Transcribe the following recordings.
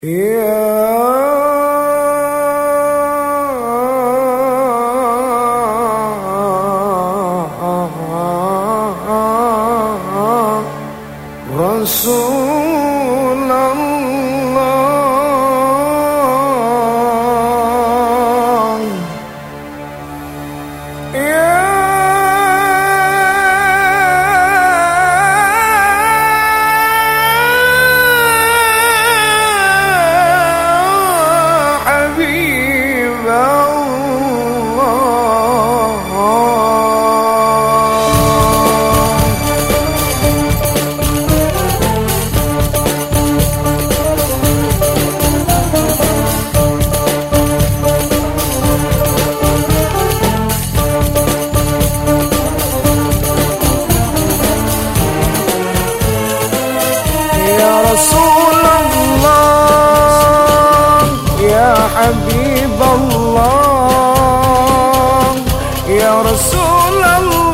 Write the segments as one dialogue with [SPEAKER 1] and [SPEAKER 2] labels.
[SPEAKER 1] يا رسول الله يا حبيب رسول الله يا حبيب الله يا رسول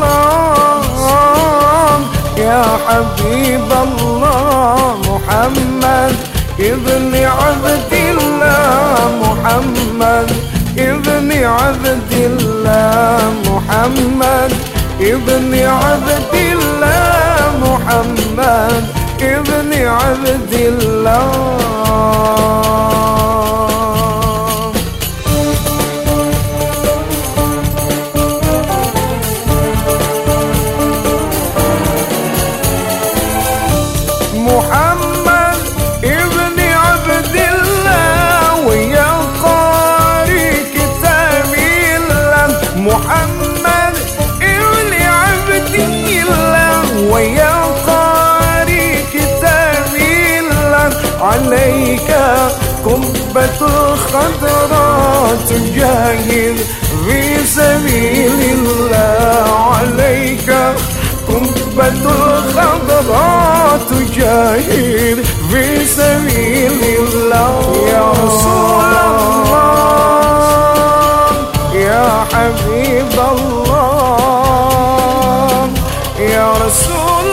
[SPEAKER 1] الله يا حبيب الله محمد ابن عبد الله محمد ابن عبد الله محمد ابن عبد الله محمد ابن عبد الله محمد ابن عبد الله ويا قارئ كتاب الله محمد ابن عبد الله ويا عليك قبة الخضراء تجاهد في سبيل الله عليك قبة الخضراء تجاهد في سبيل الله يا رسول الله يا حبيب الله يا رسول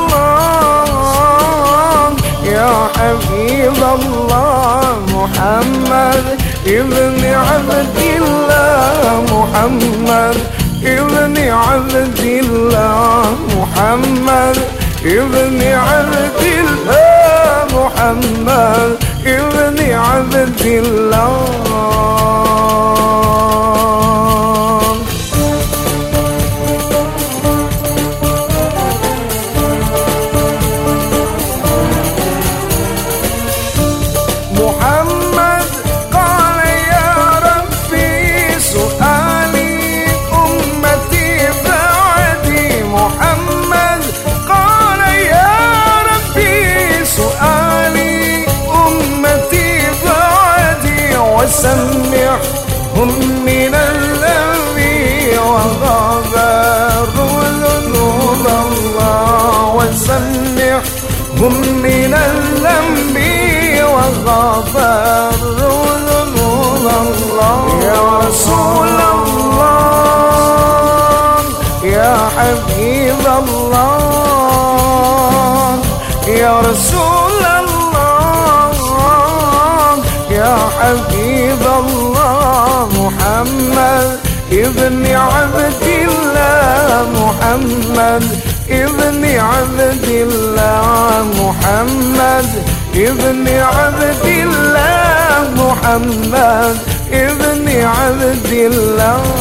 [SPEAKER 1] الله يا حبيب الله محمد ابن عبد الله محمد ابن عبد الله محمد ابن عبد الله محمد ابن عبد الله محمد قال يا ربي سؤالي أمتي بعدي محمد قال يا ربي سؤالي أمتي بعدي وسمعهم من الذنب وغفروا ذنوب الله وسمعهم من الذنب وغفر ذنوب الله يا رسول الله يا حبيب الله يا رسول الله يا حبيب الله محمد ابن عبد الله محمد ابن عبد الله محمد ابن عبد الله محمد ابن عبد الله